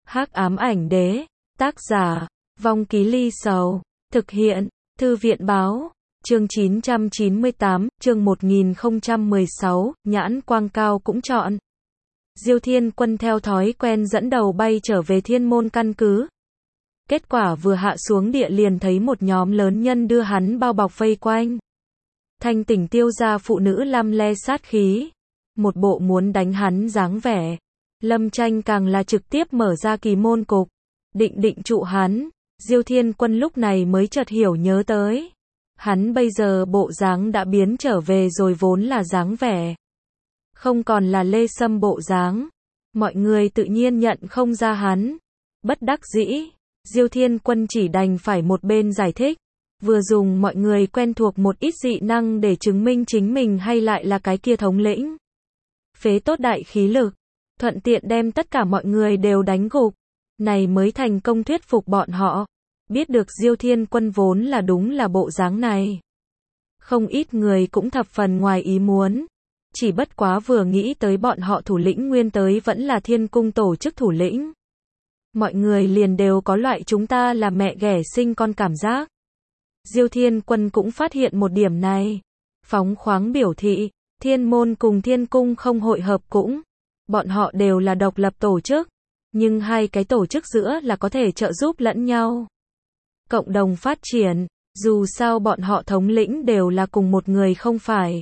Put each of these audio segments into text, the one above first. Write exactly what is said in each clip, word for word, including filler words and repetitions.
Hắc ám ảnh đế, tác giả, Vong Ký Ly Sầu, thực hiện, Thư viện báo, chương chín trăm chín mươi tám, chương một nghìn không trăm mười sáu, nhãn quang cao cũng chọn. Diêu Thiên Quân theo thói quen dẫn đầu bay trở về Thiên Môn căn cứ. Kết quả vừa hạ xuống địa liền thấy một nhóm lớn nhân đưa hắn bao bọc vây quanh. Thanh Tỉnh Tiêu gia phụ nữ lăm le sát khí, một bộ muốn đánh hắn dáng vẻ. Lâm Tranh càng là trực tiếp mở ra kỳ môn cục, định định trụ hắn. Diêu Thiên Quân lúc này mới chợt hiểu nhớ tới, hắn bây giờ bộ dáng đã biến trở về rồi, vốn là dáng vẻ, không còn là Lê Sâm bộ dáng. Mọi người tự nhiên nhận không ra hắn. Bất đắc dĩ, Diêu Thiên Quân chỉ đành phải một bên giải thích, vừa dùng mọi người quen thuộc một ít dị năng để chứng minh chính mình hay lại là cái kia thống lĩnh. Phế tốt đại khí lực, thuận tiện đem tất cả mọi người đều đánh gục, này mới thành công thuyết phục bọn họ. Biết được Diêu Thiên Quân vốn là đúng là bộ dáng này, không ít người cũng thập phần ngoài ý muốn. Chỉ bất quá vừa nghĩ tới bọn họ thủ lĩnh nguyên tới vẫn là Thiên Cung tổ chức thủ lĩnh, mọi người liền đều có loại chúng ta là mẹ ghẻ sinh con cảm giác. Diêu Thiên Quân cũng phát hiện một điểm này, phóng khoáng biểu thị, Thiên Môn cùng Thiên Cung không hội hợp cũng, bọn họ đều là độc lập tổ chức, nhưng hai cái tổ chức giữa là có thể trợ giúp lẫn nhau, cộng đồng phát triển, dù sao bọn họ thống lĩnh đều là cùng một người không phải.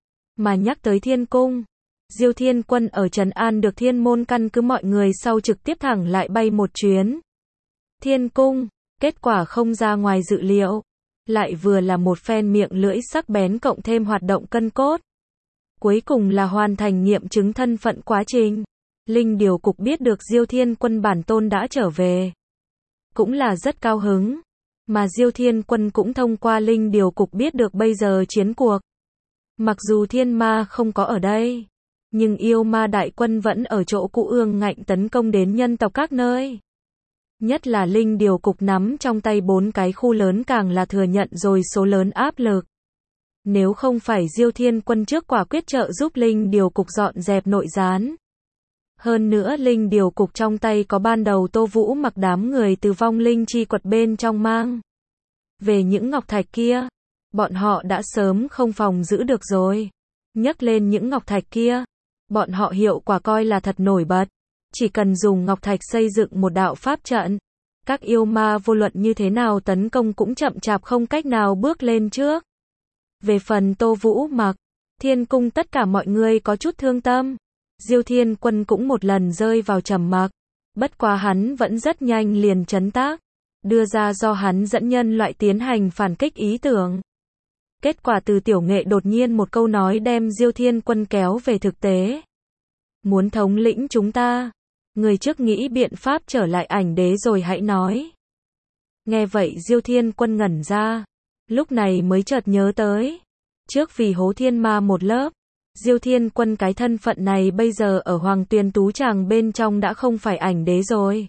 Mà nhắc tới Thiên Cung, Diêu Thiên Quân ở trấn an được Thiên Môn căn cứ mọi người sau trực tiếp thẳng lại bay một chuyến Thiên Cung. Kết quả không ra ngoài dự liệu, lại vừa là một phen miệng lưỡi sắc bén cộng thêm hoạt động cân cốt. Cuối cùng là hoàn thành nghiệm chứng thân phận quá trình. Linh Điều Cục biết được Diêu Thiên Quân bản tôn đã trở về, cũng là rất cao hứng. Mà Diêu Thiên Quân cũng thông qua Linh Điều Cục biết được bây giờ chiến cuộc. Mặc dù thiên ma không có ở đây, nhưng yêu ma đại quân vẫn ở chỗ cũ ương ngạnh tấn công đến nhân tộc các nơi. Nhất là Linh Điều Cục nắm trong tay bốn cái khu lớn càng là thừa nhận rồi số lớn áp lực. Nếu không phải Diêu Thiên Quân trước quả quyết trợ giúp Linh Điều Cục dọn dẹp nội gián. Hơn nữa Linh Điều Cục trong tay có ban đầu Tô Vũ mặc đám người từ vong linh chi quật bên trong mang về những ngọc thạch kia, bọn họ đã sớm không phòng giữ được rồi. Nhắc lên những ngọc thạch kia, bọn họ hiệu quả coi là thật nổi bật. Chỉ cần dùng ngọc thạch xây dựng một đạo pháp trận, các yêu ma vô luận như thế nào tấn công cũng chậm chạp không cách nào bước lên trước. Về phần Tô Vũ mặc, Thiên Cung tất cả mọi người có chút thương tâm. Diêu Thiên Quân cũng một lần rơi vào trầm mặc, bất quá hắn vẫn rất nhanh liền trấn tác, đưa ra do hắn dẫn nhân loại tiến hành phản kích ý tưởng. Kết quả từ Tiểu Nghệ đột nhiên một câu nói đem Diêu Thiên Quân kéo về thực tế. Muốn thống lĩnh chúng ta, người trước nghĩ biện pháp trở lại ảnh đế rồi hãy nói. Nghe vậy Diêu Thiên Quân ngẩn ra, lúc này mới chợt nhớ tới, trước vì hố thiên ma một lớp, Diêu Thiên Quân cái thân phận này bây giờ ở Hoàng Tuyền Tú Tràng bên trong đã không phải ảnh đế rồi.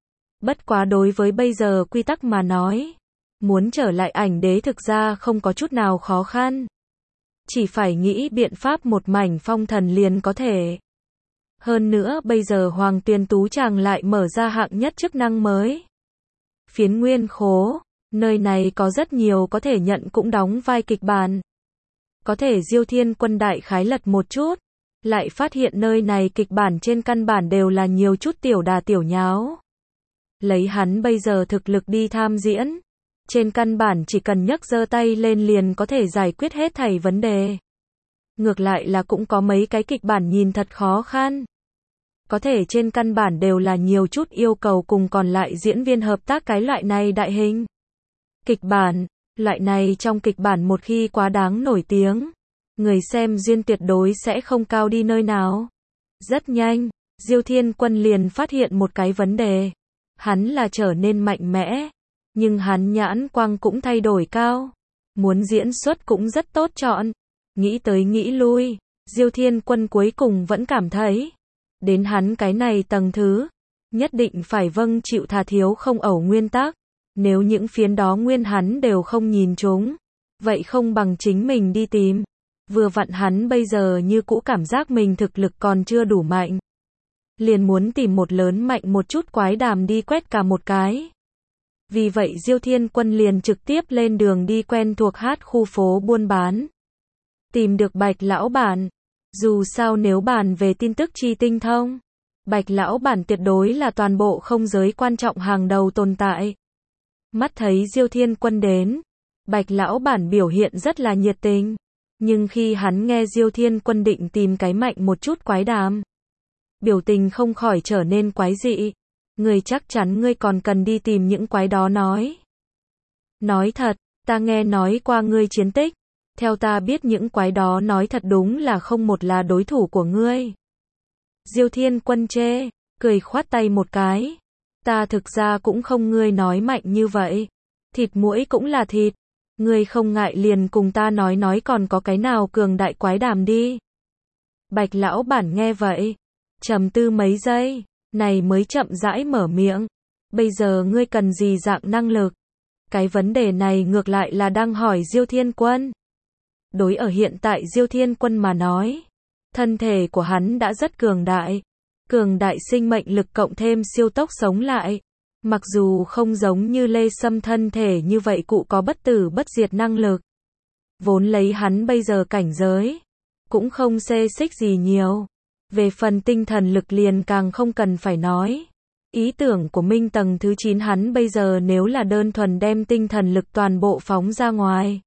Bất quá đối với bây giờ quy tắc mà nói, muốn trở lại ảnh đế thực ra không có chút nào khó khăn. Chỉ phải nghĩ biện pháp một mảnh phong thần liền có thể. Hơn nữa bây giờ Hoàng Tuyền Tú Tràng lại mở ra hạng nhất chức năng mới. Phiến nguyên khố, nơi này có rất nhiều có thể nhận cũng đóng vai kịch bản. Có thể Diêu Thiên Quân đại khái lật một chút, lại phát hiện nơi này kịch bản trên căn bản đều là nhiều chút tiểu đà tiểu nháo. Lấy hắn bây giờ thực lực đi tham diễn, trên căn bản chỉ cần nhấc giơ tay lên liền có thể giải quyết hết thảy vấn đề. Ngược lại là cũng có mấy cái kịch bản nhìn thật khó khăn. Có thể trên căn bản đều là nhiều chút yêu cầu cùng còn lại diễn viên hợp tác cái loại này đại hình kịch bản. Loại này trong kịch bản một khi quá đáng nổi tiếng, người xem duyên tuyệt đối sẽ không cao đi nơi nào. Rất nhanh, Diêu Thiên Quân liền phát hiện một cái vấn đề. Hắn là trở nên mạnh mẽ, nhưng hắn nhãn quang cũng thay đổi cao. Muốn diễn xuất cũng rất tốt chọn. Nghĩ tới nghĩ lui, Diêu Thiên Quân cuối cùng vẫn cảm thấy, đến hắn cái này tầng thứ, nhất định phải vâng chịu thà thiếu không ẩu nguyên tắc. Nếu những phiến đó nguyên hắn đều không nhìn chúng, vậy không bằng chính mình đi tìm. Vừa vặn hắn bây giờ như cũ cảm giác mình thực lực còn chưa đủ mạnh. liền muốn tìm một lớn mạnh một chút quái đàm đi quét cả một cái. Vì vậy Diêu Thiên Quân liền trực tiếp lên đường đi quen thuộc hát khu phố buôn bán. Tìm được Bạch lão bản. Dù sao nếu bàn về tin tức chi tinh thông, Bạch lão bản tuyệt đối là toàn bộ không giới quan trọng hàng đầu tồn tại. Mắt thấy Diêu Thiên Quân đến, Bạch lão bản biểu hiện rất là nhiệt tình. Nhưng khi hắn nghe Diêu Thiên Quân định tìm cái mạnh một chút quái đàm, biểu tình không khỏi trở nên quái dị. Ngươi chắc chắn ngươi còn cần đi tìm những quái đó nói. Nói thật, ta nghe nói qua ngươi chiến tích. Theo ta biết những quái đó nói thật đúng là không một là đối thủ của ngươi. Diêu Thiên Quân chê, cười khoát tay một cái. Ta thực ra cũng không ngươi nói mạnh như vậy. Thịt muỗi cũng là thịt. Ngươi không ngại liền cùng ta nói nói còn có cái nào cường đại quái đàm đi. Bạch lão bản nghe vậy, trầm tư mấy giây, này mới chậm rãi mở miệng. Bây giờ ngươi cần gì dạng năng lực? Cái vấn đề này ngược lại là đang hỏi Diêu Thiên Quân. Đối ở hiện tại Diêu Thiên Quân mà nói, thân thể của hắn đã rất cường đại. Cường đại sinh mệnh lực cộng thêm siêu tốc sống lại. Mặc dù không giống như Lê Sâm thân thể như vậy cụ có bất tử bất diệt năng lực. Vốn lấy hắn bây giờ cảnh giới, cũng không xê xích gì nhiều. Về phần tinh thần lực liền càng không cần phải nói. Ý tưởng của Minh tầng thứ chín hắn bây giờ nếu là đơn thuần đem tinh thần lực toàn bộ phóng ra ngoài,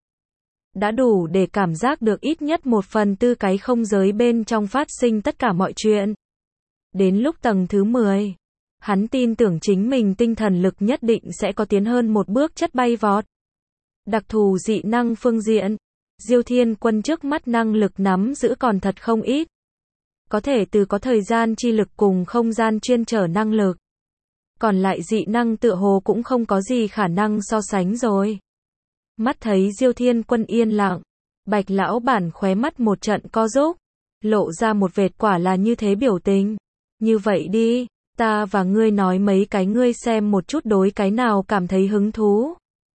đã đủ để cảm giác được ít nhất một phần tư cái không giới bên trong phát sinh tất cả mọi chuyện. Đến lúc tầng thứ mười, hắn tin tưởng chính mình tinh thần lực nhất định sẽ có tiến hơn một bước chất bay vọt. Đặc thù dị năng phương diện, Diêu Thiên Quân trước mắt năng lực nắm giữ còn thật không ít. Có thể từ có thời gian chi lực cùng không gian chuyên trở năng lực. Còn lại dị năng tựa hồ cũng không có gì khả năng so sánh rồi. Mắt thấy Diêu Thiên Quân yên lặng, Bạch lão bản khóe mắt một trận co rúm, lộ ra một vệt quả là như thế biểu tình. Như vậy đi, ta và ngươi nói mấy cái ngươi xem một chút đối cái nào cảm thấy hứng thú.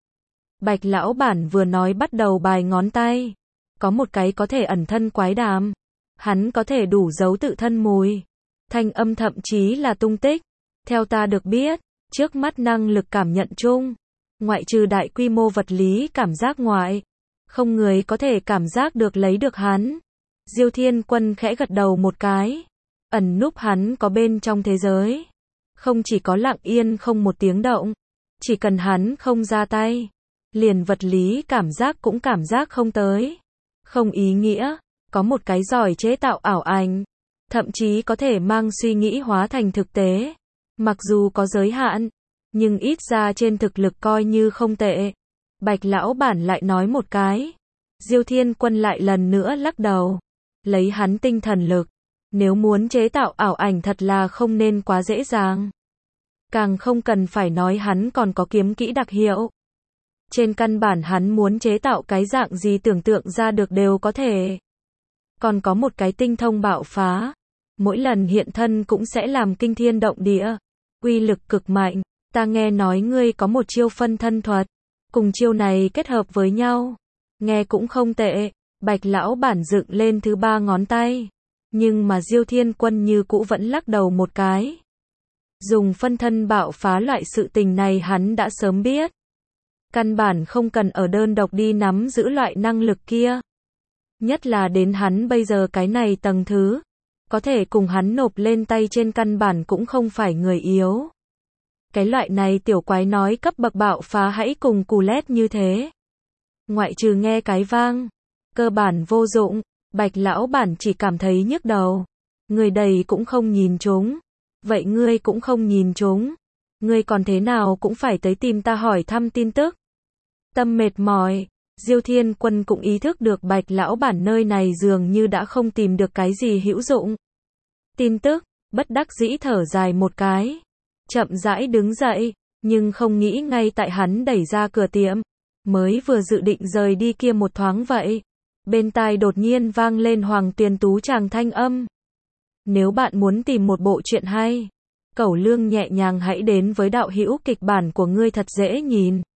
Bạch lão bản vừa nói bắt đầu bài ngón tay. Có một cái có thể ẩn thân quái đàm. Hắn có thể đủ giấu tự thân mùi. Thanh âm thậm chí là tung tích. Theo ta được biết, trước mắt năng lực cảm nhận chung, ngoại trừ đại quy mô vật lý cảm giác ngoại, không người có thể cảm giác được lấy được hắn. Diêu Thiên Quân khẽ gật đầu một cái. Ẩn núp hắn có bên trong thế giới. Không chỉ có lặng yên không một tiếng động. Chỉ cần hắn không ra tay, liền vật lý cảm giác cũng cảm giác không tới. Không ý nghĩa, có một cái giỏi chế tạo ảo ảnh. Thậm chí có thể mang suy nghĩ hóa thành thực tế. Mặc dù có giới hạn, nhưng ít ra trên thực lực coi như không tệ. Bạch lão bản lại nói một cái. Diêu Thiên Quân lại lần nữa lắc đầu. Lấy hắn tinh thần lực, nếu muốn chế tạo ảo ảnh thật là không nên quá dễ dàng. Càng không cần phải nói hắn còn có kiếm kỹ đặc hiệu. Trên căn bản hắn muốn chế tạo cái dạng gì tưởng tượng ra được đều có thể. Còn có một cái tinh thông bạo phá. Mỗi lần hiện thân cũng sẽ làm kinh thiên động địa. Uy lực cực mạnh. Ta nghe nói ngươi có một chiêu phân thân thuật. Cùng chiêu này kết hợp với nhau. Nghe cũng không tệ. Bạch lão bản dựng lên thứ ba ngón tay. Nhưng mà Diêu Thiên Quân như cũ vẫn lắc đầu một cái. Dùng phân thân bạo phá loại sự tình này hắn đã sớm biết. Căn bản không cần ở đơn độc đi nắm giữ loại năng lực kia. Nhất là đến hắn bây giờ cái này tầng thứ. Có thể cùng hắn nộp lên tay trên căn bản cũng không phải người yếu. Cái loại này tiểu quái nói cấp bậc bạo phá hãy cùng cù lét như thế. Ngoại trừ nghe cái vang, cơ bản vô dụng. Bạch lão bản chỉ cảm thấy nhức đầu. Người đầy cũng không nhìn chúng. Vậy ngươi cũng không nhìn chúng. Ngươi còn thế nào cũng phải tới tìm ta hỏi thăm tin tức. Tâm mệt mỏi. Diêu Thiên Quân cũng ý thức được Bạch lão bản nơi này dường như đã không tìm được cái gì hữu dụng. Tin tức, bất đắc dĩ thở dài một cái. Chậm rãi đứng dậy, nhưng không nghĩ ngay tại hắn đẩy ra cửa tiệm. Mới vừa dự định rời đi kia một thoáng vậy. Bên tai đột nhiên vang lên Hoàng Tuyền Tú chàng thanh âm. Nếu bạn muốn tìm một bộ truyện hay, Cẩu Lương nhẹ nhàng hãy đến với đạo hữu kịch bản của ngươi thật dễ nhìn.